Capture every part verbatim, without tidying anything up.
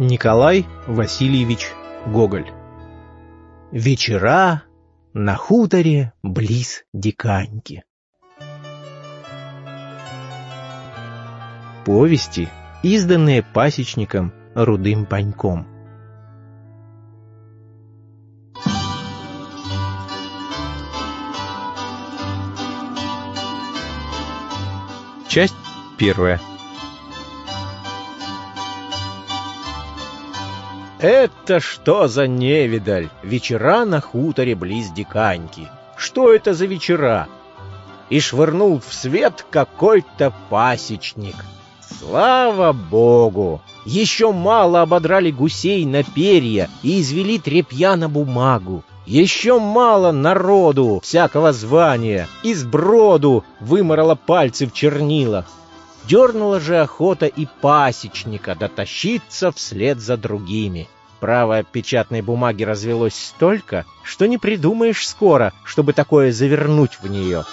Николай Васильевич Гоголь. Вечера на хуторе близ Диканьки. Повести, изданные пасечником Рудым Паньком. Часть первая. Это что за невидаль? Вечера на хуторе близ Диканьки. Что это за вечера? И швырнул в свет какой-то пасечник. Слава богу! Еще мало ободрали гусей на перья и извели тряпья на бумагу. Еще мало народу всякого звания и сброду выморало пальцы в чернилах. Дернула же охота и пасечника дотащиться вслед за другими. Право, печатной бумаги развелось столько, что не придумаешь скоро, чтобы такое завернуть в нее.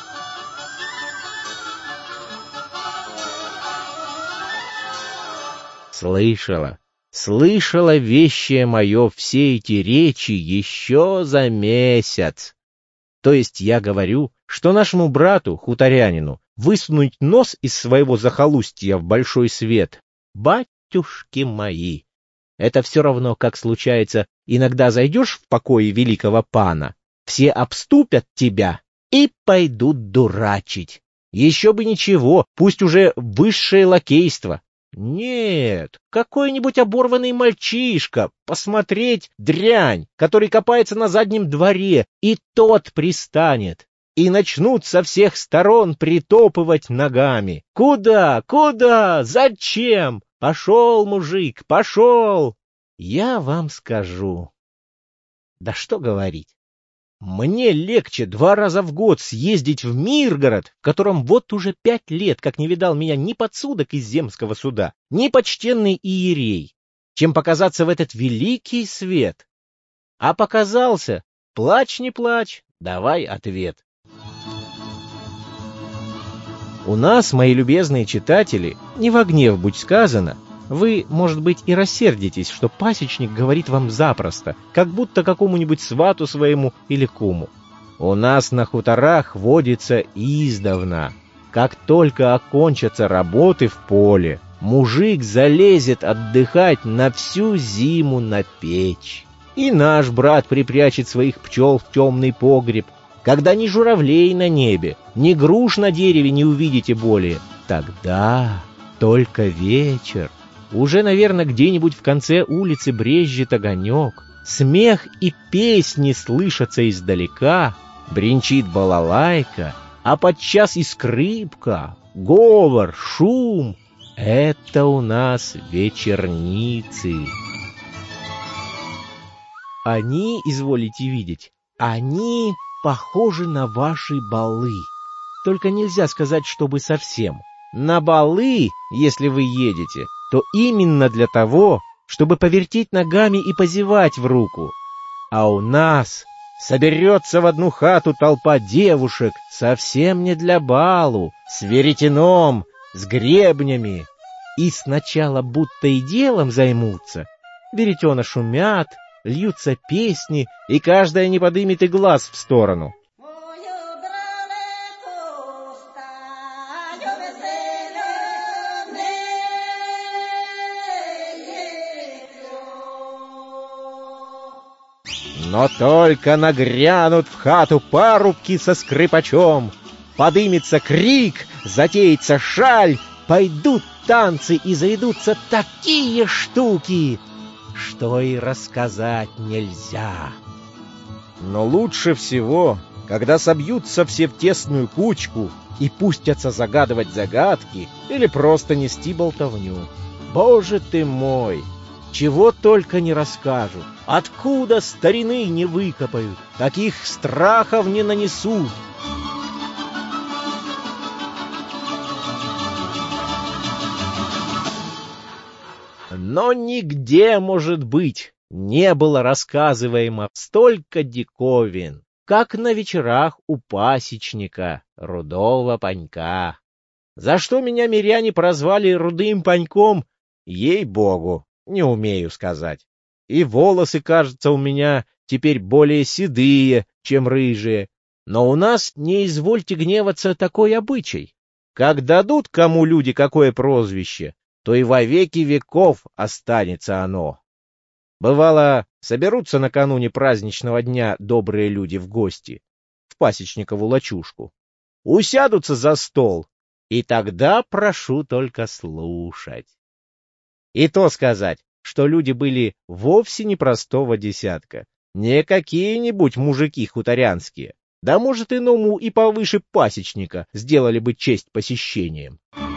Слышала, слышала вещее мое все эти речи еще за месяц. То есть я говорю, что нашему брату, хуторянину, высунуть нос из своего захолустья в большой свет, батюшки мои, это все равно, как случается, иногда зайдешь в покое великого пана, все обступят тебя и пойдут дурачить. Еще бы ничего, пусть уже высшее лакейство. Нет, какой-нибудь оборванный мальчишка, посмотреть дрянь, который копается на заднем дворе, и тот пристанет. И начнут со всех сторон притопывать ногами. Куда? Куда? Зачем? Пошел, мужик, пошел! Я вам скажу. Да что говорить. Мне легче два раза в год съездить в Миргород, в котором вот уже пять лет, как не видал меня ни подсудок из земского суда, ни почтенный иерей, чем показаться в этот великий свет. А показался, плачь не плачь, давай ответ. У нас, мои любезные читатели, не во гнев будь сказано, вы, может быть, и рассердитесь, что пасечник говорит вам запросто, как будто какому-нибудь свату своему или куму. У нас на хуторах водится издавна. Как только окончатся работы в поле, мужик залезет отдыхать на всю зиму на печь. И наш брат припрячет своих пчел в темный погреб. Когда ни журавлей на небе, ни груш на дереве не увидите более, тогда только вечер. Уже, наверное, где-нибудь в конце улицы брезжит огонек, смех и песни слышатся издалека, бренчит балалайка, а подчас и скрипка, говор, шум. Это у нас вечерницы. Они, изволите видеть, они похожи на ваши балы. Только нельзя сказать, чтобы совсем. На балы, если вы едете, то именно для того, чтобы повертеть ногами и позевать в руку. А у нас соберется в одну хату толпа девушек совсем не для балу, с веретеном, с гребнями. И сначала будто и делом займутся. Веретена шумят, льются песни, и каждая не подымет и глаз в сторону. Но только нагрянут в хату парубки со скрипачом, подымется крик, затеется шаль, пойдут танцы и заведутся такие штуки, что и рассказать нельзя. Но лучше всего, когда собьются все в тесную кучку и пустятся загадывать загадки или просто нести болтовню. Боже ты мой! Чего только не расскажут, откуда старины не выкопают, таких страхов не нанесут. Но нигде, может быть, не было рассказываемо столько диковин, как на вечерах у пасечника Рудого Панька. За что меня миряне прозвали Рудым Паньком, ей-богу, Не умею сказать. И волосы, кажется, у меня теперь более седые, чем рыжие. Но у нас, не извольте гневаться, такой обычай. Как дадут кому люди какое прозвище, то и во веки веков останется оно. Бывало, соберутся накануне праздничного дня добрые люди в гости, в пасечникову лачушку, усядутся за стол, и тогда прошу только слушать. И то сказать, что люди были вовсе не простого десятка, не какие-нибудь мужики хуторянские, да, может, иному и повыше пасечника сделали бы честь посещением.